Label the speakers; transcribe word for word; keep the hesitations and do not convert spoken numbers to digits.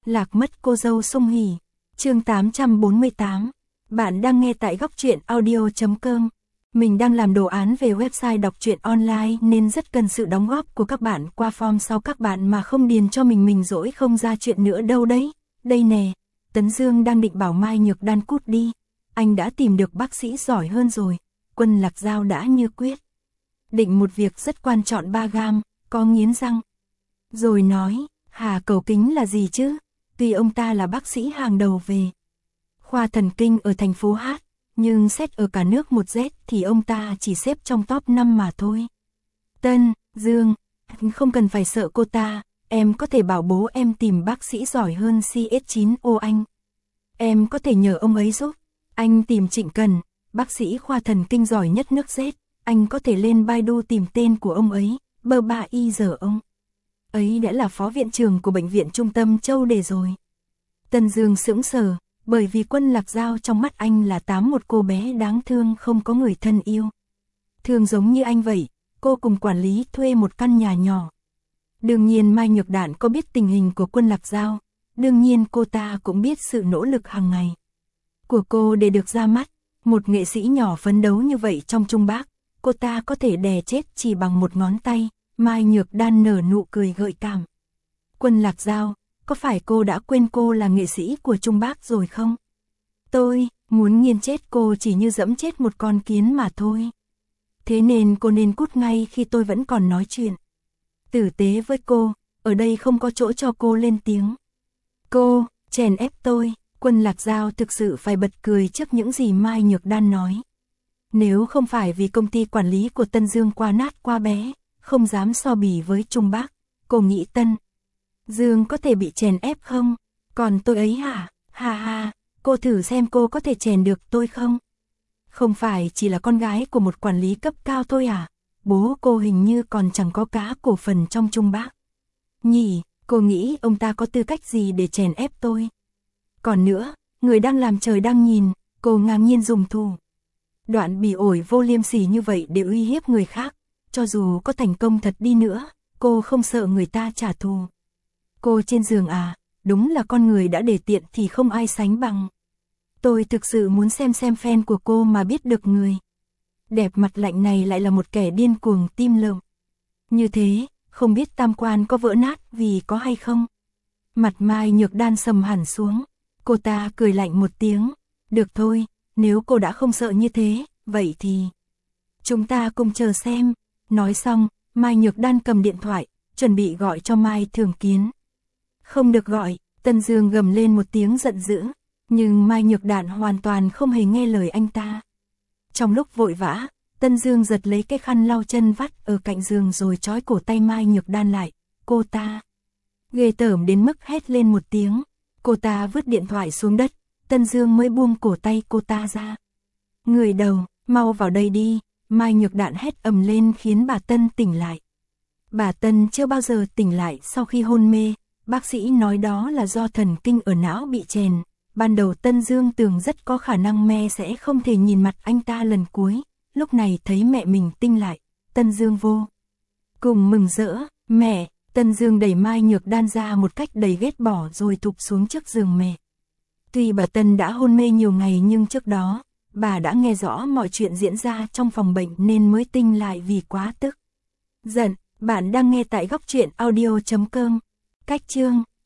Speaker 1: Lạc mất cô dâu sung hỉ. Chương tám trăm bốn mươi tám. Bạn đang nghe tại góc truyện audio chấm com. Mình đang làm đồ án về website đọc truyện online nên rất cần sự đóng góp của các bạn qua form sau các bạn mà không điền cho mình mình dỗi không ra chuyện nữa đâu đấy. Đây nè, Tấn Dương đang định bảo Mai Nhược Đan cút đi. Anh đã tìm được bác sĩ giỏi hơn rồi. Quân Lạc Giao đã như quyết định một việc rất quan trọng ba gam, có nghiến răng. Rồi nói, Hà cầu kính là gì chứ? Tuy ông ta là bác sĩ hàng đầu về khoa thần kinh ở thành phố Hát, nhưng xét ở cả nước một Z thì ông ta chỉ xếp trong top năm mà thôi. Tân, Dương, không cần phải sợ cô ta, em có thể bảo bố em tìm bác sĩ giỏi hơn C S chín O anh. Em có thể nhờ ông ấy giúp. Anh tìm Trịnh Cần, bác sĩ khoa thần kinh giỏi nhất nước Z, anh có thể lên Baidu tìm tên của ông ấy, bơ ba y giờ ông ấy đã là phó viện trưởng của bệnh viện trung tâm Châu Đề rồi. Tân Dương sững sờ, bởi vì Quân Lạc Giao trong mắt anh là tám một cô bé đáng thương không có người thân yêu. Thường giống như anh vậy, cô cùng quản lý thuê một căn nhà nhỏ. Đương nhiên Mai Nhược Đan có biết tình hình của Quân Lạc Giao, đương nhiên cô ta cũng biết sự nỗ lực hàng ngày của cô để được ra mắt. Một nghệ sĩ nhỏ phấn đấu như vậy trong Trung Bắc, cô ta có thể đè chết chỉ bằng một ngón tay. Mai Nhược Đan nở nụ cười gợi cảm. Quân Lạc Giao, có phải cô đã quên cô là nghệ sĩ của Trung Bắc rồi không? Tôi muốn nghiền chết cô chỉ như dẫm chết một con kiến mà thôi. Thế nên cô nên cút ngay khi tôi vẫn còn nói chuyện tử tế với cô, ở đây không có chỗ cho cô lên tiếng. Cô, chèn ép tôi. Quân Lạc Giao thực sự phải bật cười trước những gì Mai Nhược Đan nói. Nếu không phải vì công ty quản lý của Tân Dương quá nát quá bé, không dám so bì với Trung Bắc, cô nghĩ Tân Dương có thể bị chèn ép không? Còn tôi ấy hả? Ha ha, cô thử xem cô có thể chèn được tôi không? Không phải chỉ là con gái của một quản lý cấp cao thôi à? Bố cô hình như còn chẳng có cá cổ phần trong Trung Bắc. Nhỉ, cô nghĩ ông ta có tư cách gì để chèn ép tôi? Còn nữa, người đang làm trời đang nhìn, cô ngang nhiên dùng thủ đoạn bỉ ổi vô liêm sỉ như vậy để uy hiếp người khác. Cho dù có thành công thật đi nữa, cô không sợ người ta trả thù. Cô trên giường à, đúng là con người đã để tiện thì không ai sánh bằng. Tôi thực sự muốn xem xem fan của cô mà biết được người đẹp mặt lạnh này lại là một kẻ điên cuồng tim lợm. Như thế, không biết tam quan có vỡ nát vì có hay không? Mặt Mai Nhược Đan sầm hẳn xuống. Cô ta cười lạnh một tiếng. Được thôi, nếu cô đã không sợ như thế, vậy thì chúng ta cùng chờ xem. Nói xong, Mai Nhược Đan cầm điện thoại, chuẩn bị gọi cho Mai Thường Kiến. Không được gọi, Tân Dương gầm lên một tiếng giận dữ, nhưng Mai Nhược Đan hoàn toàn không hề nghe lời anh ta. Trong lúc vội vã, Tân Dương giật lấy cái khăn lau chân vắt ở cạnh giường rồi trói cổ tay Mai Nhược Đan lại. Cô ta ghê tởm đến mức hét lên một tiếng. Cô ta vứt điện thoại xuống đất, Tân Dương mới buông cổ tay cô ta ra. Người đầu, mau vào đây đi. Mai Nhược Đan hét ầm lên khiến bà Tân tỉnh lại. Bà Tân chưa bao giờ tỉnh lại sau khi hôn mê, bác sĩ nói đó là do thần kinh ở não bị chèn. Ban đầu Tân Dương tưởng rất có khả năng mẹ sẽ không thể nhìn mặt anh ta lần cuối, lúc này thấy mẹ mình tinh lại, Tân Dương vô cùng mừng rỡ. Mẹ, Tân Dương đẩy Mai Nhược Đan ra một cách đầy ghét bỏ rồi thụp xuống trước giường mẹ. Tuy bà Tân đã hôn mê nhiều ngày nhưng trước đó, bà đã nghe rõ mọi chuyện diễn ra trong phòng bệnh nên mới tinh lại vì quá tức giận. Bạn đang nghe tại góc truyện audio chấm com. Cách chương